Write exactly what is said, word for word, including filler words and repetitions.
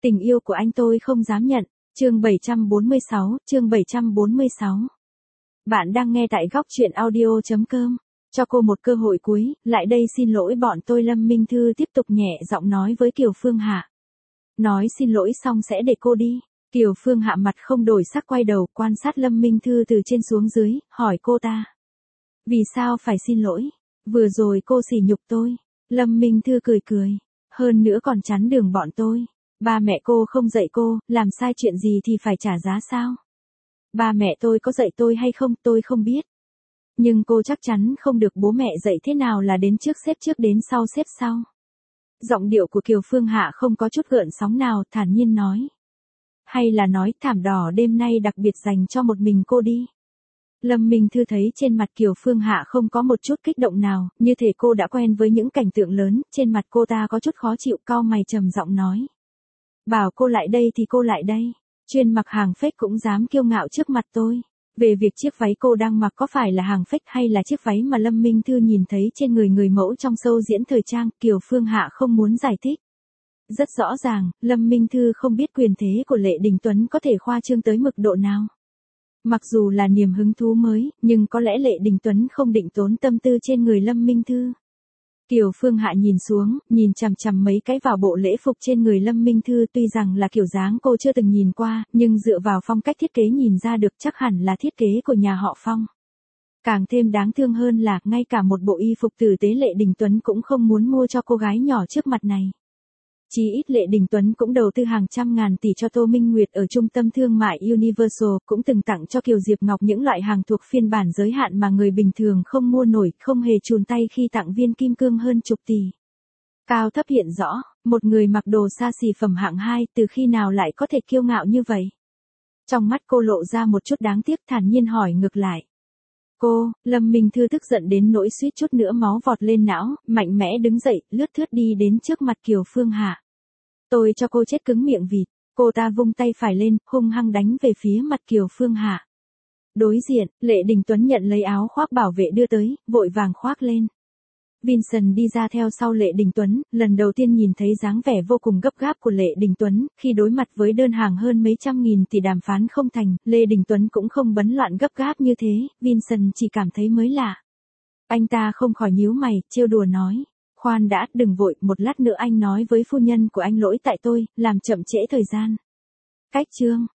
Tình yêu của anh tôi không dám nhận. Chương bảy trăm bốn mươi sáu, chương bảy trăm bốn mươi sáu. Bạn đang nghe tại góc truyện audio chấm com. Cho cô một cơ hội cuối, lại đây xin lỗi bọn tôi. Lâm Minh Thư tiếp tục nhẹ giọng nói với Kiều Phương Hạ. Nói xin lỗi xong sẽ để cô đi. Kiều Phương Hạ mặt không đổi sắc quay đầu quan sát Lâm Minh Thư từ trên xuống dưới, hỏi cô ta. Vì sao phải xin lỗi? Vừa rồi cô sỉ nhục tôi. Lâm Minh Thư cười cười. Hơn nữa còn chắn đường bọn tôi. Ba mẹ cô không dạy cô, làm sai chuyện gì thì phải trả giá sao? Ba mẹ tôi có dạy tôi hay không tôi không biết. Nhưng cô chắc chắn không được bố mẹ dạy thế nào là đến trước xếp trước đến sau xếp sau. Giọng điệu của Kiều Phương Hạ không có chút gợn sóng nào, thản nhiên nói. Hay là nói thảm đỏ đêm nay đặc biệt dành cho một mình cô đi. Lâm Minh Thư thấy trên mặt Kiều Phương Hạ không có một chút kích động nào, như thể cô đã quen với những cảnh tượng lớn, trên mặt cô ta có chút khó chịu, cau mày trầm giọng nói. Bảo cô lại đây thì cô lại đây, chuyên mặc hàng fake cũng dám kiêu ngạo trước mặt tôi. Về việc chiếc váy cô đang mặc có phải là hàng fake hay là chiếc váy mà Lâm Minh Thư nhìn thấy trên người người mẫu trong show diễn thời trang, Kiều Phương Hạ không muốn giải thích. Rất rõ ràng, Lâm Minh Thư không biết quyền thế của Lệ Đình Tuấn có thể khoa trương tới mực độ nào. Mặc dù là niềm hứng thú mới, nhưng có lẽ Lệ Đình Tuấn không định tốn tâm tư trên người Lâm Minh Thư. Kiều Phương Hạ nhìn xuống, nhìn chằm chằm mấy cái vào bộ lễ phục trên người Lâm Minh Thư, tuy rằng là kiểu dáng cô chưa từng nhìn qua, nhưng dựa vào phong cách thiết kế nhìn ra được chắc hẳn là thiết kế của nhà họ Phong. Càng thêm đáng thương hơn là, ngay cả một bộ y phục tử tế Lệ Đình Tuấn cũng không muốn mua cho cô gái nhỏ trước mặt này. Chí ít Lệ Đình Tuấn cũng đầu tư hàng trăm ngàn tỷ cho Tô Minh Nguyệt ở trung tâm thương mại Universal, cũng từng tặng cho Kiều Diệp Ngọc những loại hàng thuộc phiên bản giới hạn mà người bình thường không mua nổi, không hề chùn tay khi tặng viên kim cương hơn chục tỷ. Cao thấp hiện rõ, một người mặc đồ xa xỉ phẩm hạng hai, từ khi nào lại có thể kiêu ngạo như vậy? Trong mắt cô lộ ra một chút đáng tiếc, thản nhiên hỏi ngược lại. Cô, Lâm Minh Thư tức giận đến nỗi suýt chút nữa máu vọt lên não, mạnh mẽ đứng dậy, lướt thướt đi đến trước mặt Kiều Phương Hạ. Tôi cho cô chết cứng miệng vịt. Cô ta vung tay phải lên, hung hăng đánh về phía mặt Kiều Phương Hạ. Đối diện, Lệ Đình Tuấn nhận lấy áo khoác bảo vệ đưa tới, vội vàng khoác lên. Vincent đi ra theo sau Lệ Đình Tuấn, lần đầu tiên nhìn thấy dáng vẻ vô cùng gấp gáp của Lệ Đình Tuấn, khi đối mặt với đơn hàng hơn mấy trăm nghìn tỷ đàm phán không thành, Lệ Đình Tuấn cũng không bấn loạn gấp gáp như thế, Vincent chỉ cảm thấy mới lạ. Anh ta không khỏi nhíu mày, trêu đùa nói. Khoan đã, đừng vội, một lát nữa anh nói với phu nhân của anh lỗi tại tôi, làm chậm trễ thời gian. Cách chương,